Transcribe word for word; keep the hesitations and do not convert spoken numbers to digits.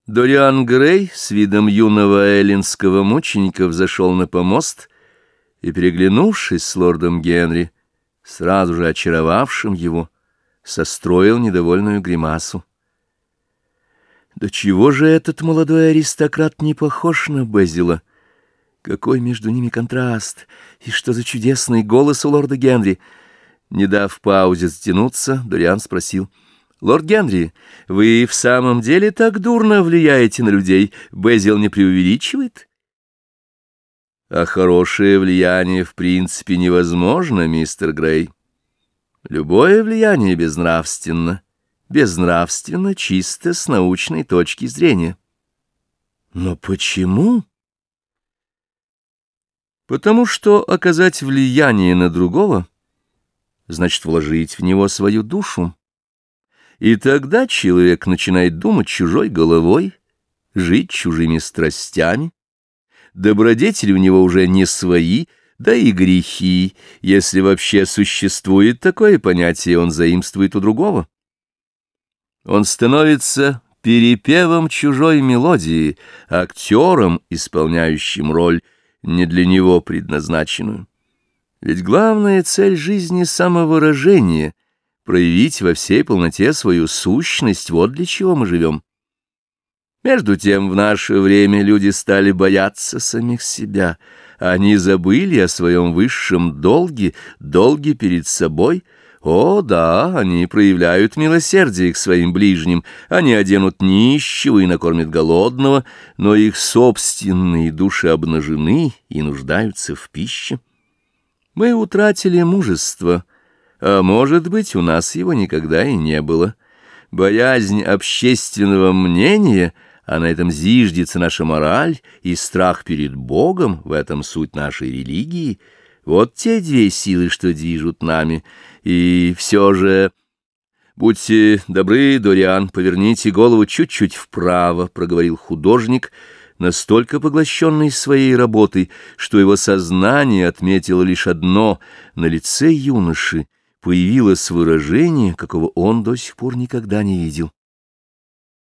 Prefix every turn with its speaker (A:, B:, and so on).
A: Дориан Грей с видом юного эллинского мученика взошел на помост и, переглянувшись с лордом Генри, сразу же очаровавшим его, состроил недовольную гримасу. Да чего же этот молодой аристократ не похож на Безила? Какой между ними контраст! И что за чудесный голос у лорда Генри! Не дав паузе затянуться, Дориан спросил: «Лорд Генри, вы в самом деле так дурно влияете на людей? Безил не преувеличивает?» «А хорошее влияние в принципе невозможно, мистер Грей. Любое влияние безнравственно, безнравственно чисто с научной точки зрения». «Но почему?» «Потому что оказать влияние на другого значит вложить в него свою душу. И тогда человек начинает думать чужой головой, жить чужими страстями. Добродетели у него уже не свои, да и грехи, если вообще существует такое понятие, он заимствует у другого. Он становится перепевом чужой мелодии, актером, исполняющим роль, не для него предназначенную. Ведь главная цель жизни — самовыражение, проявить во всей полноте свою сущность, вот для чего мы живем. Между тем в наше время люди стали бояться самих себя, они забыли о своем высшем долге, долге перед собой. О, да, они проявляют милосердие к своим ближним, они оденут нищего и накормят голодного, но их собственные души обнажены и нуждаются в пище. Мы утратили мужество, а может быть, у нас его никогда и не было. Боязнь общественного мнения, а на этом зиждется наша мораль, и страх перед Богом, в этом суть нашей религии. Вот те две силы, что движут нами. И все же... «Будьте добры, Дориан, поверните голову чуть-чуть вправо», — проговорил художник, настолько поглощенный своей работой, что его сознание отметило лишь одно: на лице юноши появилось выражение, какого он до сих пор никогда не видел.